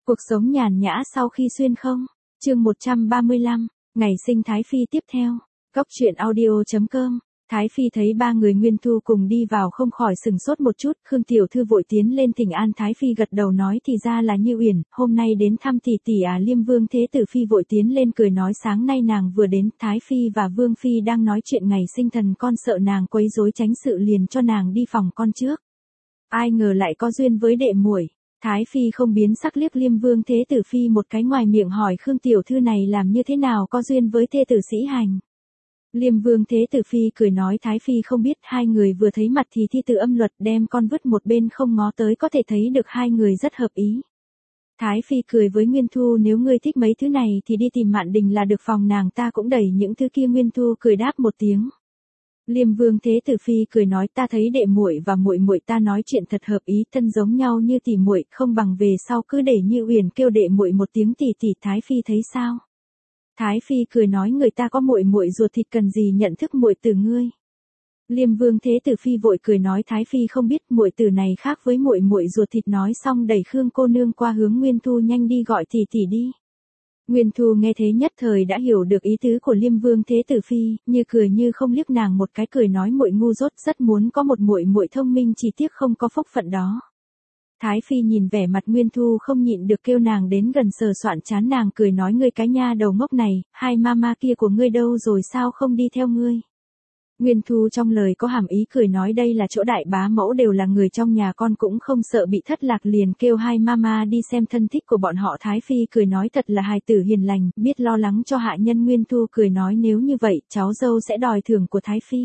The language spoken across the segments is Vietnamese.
Cuộc sống nhàn nhã sau khi xuyên không? Chương 135, ngày sinh Thái Phi tiếp theo. Góc truyện audio.com. Thái Phi thấy ba người Nguyên Thu cùng đi vào không khỏi sừng sốt một chút, Khương tiểu thư vội tiến lên thỉnh an. Thái Phi gật đầu nói thì ra là Như Uyển, hôm nay đến thăm tỷ tỷ à. Liêm Vương Thế Tử Phi vội tiến lên cười nói sáng nay nàng vừa đến, Thái Phi và Vương Phi đang nói chuyện ngày sinh thần con, sợ nàng quấy rối tránh sự liền cho nàng đi phòng con trước. Ai ngờ lại có duyên với đệ muội. Thái Phi không biến sắc liếc Liêm Vương Thế Tử Phi một cái, ngoài miệng hỏi Khương tiểu thư này làm như thế nào có duyên với thê tử Sĩ Hành. Liêm Vương Thế Tử Phi cười nói Thái Phi không biết, hai người vừa thấy mặt thì thi từ âm luật, đem con vứt một bên không ngó tới, có thể thấy được hai người rất hợp ý. Thái Phi cười với Nguyên Thu, nếu ngươi thích mấy thứ này thì đi tìm Mạn Đình là được, phòng nàng ta cũng đầy những thứ kia. Nguyên Thu cười đáp một tiếng. Liêm Vương Thế Tử Phi cười nói ta thấy đệ muội và muội muội ta nói chuyện thật hợp ý, thân giống nhau như tỉ muội, không bằng về sau cứ để Như Uyển kêu đệ muội một tiếng tỷ tỷ. Thái Phi thấy sao? Thái Phi cười nói người ta có muội muội ruột thịt cần gì nhận thức muội tử ngươi. Liêm Vương Thế Tử Phi vội cười nói Thái Phi không biết, muội tử này khác với muội muội ruột thịt. Nói xong đẩy Khương cô nương qua hướng Nguyên Thu, nhanh đi gọi tỷ tỷ đi. Nguyên Thu nghe thế nhất thời đã hiểu được ý tứ của Liêm Vương Thế Tử Phi, như cười như không liếc nàng một cái, cười nói muội ngu dốt, rất muốn có một muội muội thông minh, chỉ tiếc không có phúc phận đó. Thái Phi nhìn vẻ mặt Nguyên Thu không nhịn được kêu nàng đến gần sờ soạn trán nàng, cười nói ngươi cái nha đầu ngốc này, hai mama kia của ngươi đâu rồi, sao không đi theo ngươi. Nguyên Thu trong lời có hàm ý cười nói đây là chỗ đại bá mẫu đều là người trong nhà, con cũng không sợ bị thất lạc, liền kêu hai mama đi xem thân thích của bọn họ. Thái Phi cười nói thật là hài tử hiền lành, biết lo lắng cho hạ nhân. Nguyên Thu cười nói nếu như vậy, cháu dâu sẽ đòi thưởng của Thái Phi.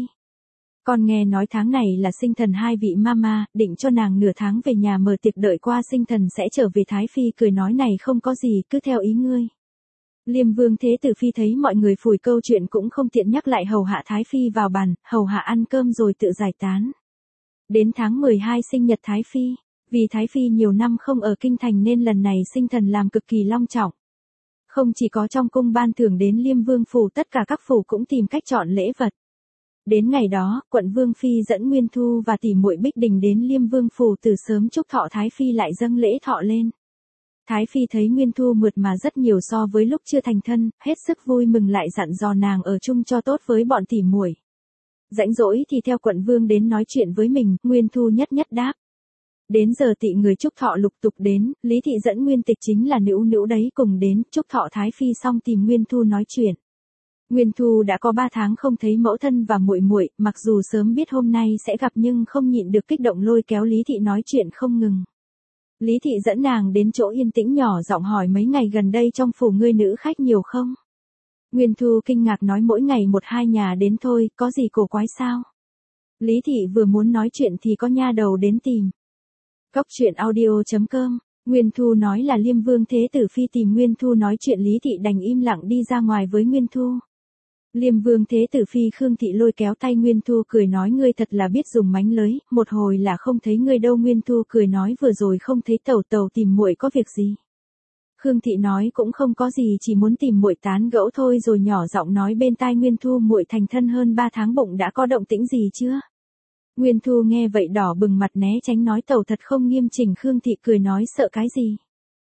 Con nghe nói tháng này là sinh thần hai vị mama, định cho nàng nửa tháng về nhà mở tiệc, đợi qua sinh thần sẽ trở về. Thái Phi cười nói này không có gì, cứ theo ý ngươi. Liêm Vương Thế Tử Phi thấy mọi người phủi câu chuyện cũng không tiện nhắc lại, hầu hạ Thái Phi vào bàn, hầu hạ ăn cơm rồi tự giải tán. Đến tháng 12 sinh nhật Thái Phi, vì Thái Phi nhiều năm không ở kinh thành nên lần này sinh thần làm cực kỳ long trọng. Không chỉ có trong cung ban thưởng đến Liêm Vương phủ, tất cả các phủ cũng tìm cách chọn lễ vật. Đến ngày đó, quận Vương Phi dẫn Nguyên Thu và tỷ muội Bích Đình đến Liêm Vương phủ từ sớm chúc thọ, Thái Phi lại dâng lễ thọ lên. Thái Phi thấy Nguyên Thu mượt mà rất nhiều so với lúc chưa thành thân, hết sức vui mừng, lại dặn dò nàng ở chung cho tốt với bọn tỷ muội. Rảnh rỗi thì theo quận vương đến nói chuyện với mình, Nguyên Thu nhất nhất đáp. Đến giờ tị người chúc thọ lục tục đến, Lý Thị dẫn Nguyên Tịch chính là nữ đấy cùng đến, chúc thọ Thái Phi xong tìm Nguyên Thu nói chuyện. Nguyên Thu đã có 3 tháng không thấy mẫu thân và muội muội, mặc dù sớm biết hôm nay sẽ gặp nhưng không nhịn được kích động lôi kéo Lý Thị nói chuyện không ngừng. Lý Thị dẫn nàng đến chỗ yên tĩnh, nhỏ giọng hỏi mấy ngày gần đây trong phủ ngươi nữ khách nhiều không? Nguyên Thu kinh ngạc nói mỗi ngày 1-2 nhà đến thôi, có gì cổ quái sao? Lý Thị vừa muốn nói chuyện thì có nha đầu đến tìm. Góc truyện audio.com. Nguyên Thu nói là Liêm Vương Thế Tử Phi tìm Nguyên Thu nói chuyện, Lý Thị đành im lặng đi ra ngoài với Nguyên Thu. Liêm Vương Thế Tử Phi Khương Thị lôi kéo tay Nguyên Thu cười nói ngươi thật là biết dùng mánh lới, một hồi là không thấy ngươi đâu. Nguyên Thu cười nói vừa rồi không thấy tẩu tìm muội có việc gì. Khương Thị nói cũng không có gì, chỉ muốn tìm muội tán gẫu thôi, rồi nhỏ giọng nói bên tai Nguyên Thu muội thành thân hơn 3 tháng bụng đã có động tĩnh gì chưa? Nguyên Thu nghe vậy đỏ bừng mặt né tránh nói tẩu thật không nghiêm chỉnh. Khương Thị cười nói sợ cái gì?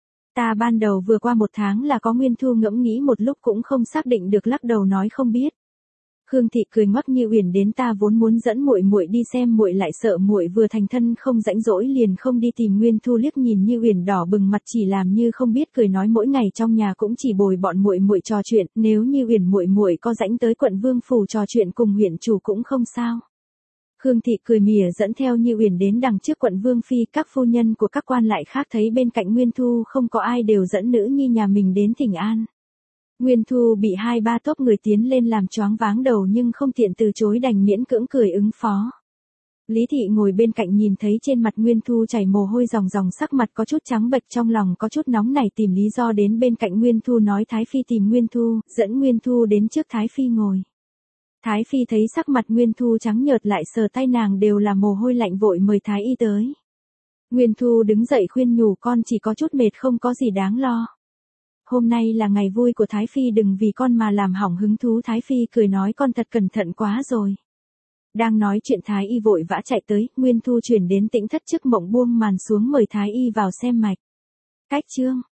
Ta ban đầu vừa qua 1 tháng là có. Nguyên Thu ngẫm nghĩ một lúc cũng không xác định được, lắc đầu nói không biết. Khương Thị cười ngoắc Như Uyển đến, ta vốn muốn dẫn muội muội đi xem, muội lại sợ muội vừa thành thân không rảnh rỗi liền không đi tìm. Nguyên Thu liếc nhìn Như Uyển đỏ bừng mặt chỉ làm như không biết, cười nói mỗi ngày trong nhà cũng chỉ bồi bọn muội muội trò chuyện, nếu Như Uyển muội muội có rảnh tới quận Vương phủ trò chuyện cùng huyện chủ cũng không sao. Khương Thị cười mỉa dẫn theo Như Uyển đến đằng trước quận Vương Phi, các phu nhân của các quan lại khác thấy bên cạnh Nguyên Thu không có ai đều dẫn nữ nhi nhà mình đến thỉnh an. Nguyên Thu bị 2-3 tốp người tiến lên làm choáng váng đầu nhưng không tiện từ chối, đành miễn cưỡng cười ứng phó. Lý Thị ngồi bên cạnh nhìn thấy trên mặt Nguyên Thu chảy mồ hôi ròng ròng, sắc mặt có chút trắng bệch, trong lòng có chút nóng nảy, tìm lý do đến bên cạnh Nguyên Thu nói Thái Phi tìm Nguyên Thu, dẫn Nguyên Thu đến trước Thái Phi ngồi. Thái Phi thấy sắc mặt Nguyên Thu trắng nhợt lại sờ tay nàng đều là mồ hôi lạnh, vội mời Thái Y tới. Nguyên Thu đứng dậy khuyên nhủ con chỉ có chút mệt, không có gì đáng lo. Hôm nay là ngày vui của Thái Phi, đừng vì con mà làm hỏng hứng thú. Thái Phi cười nói con thật cẩn thận quá rồi. Đang nói chuyện Thái Y vội vã chạy tới, Nguyên Thu chuyển đến Tĩnh Thất trước mộng buông màn xuống mời Thái Y vào xem mạch. Cách chương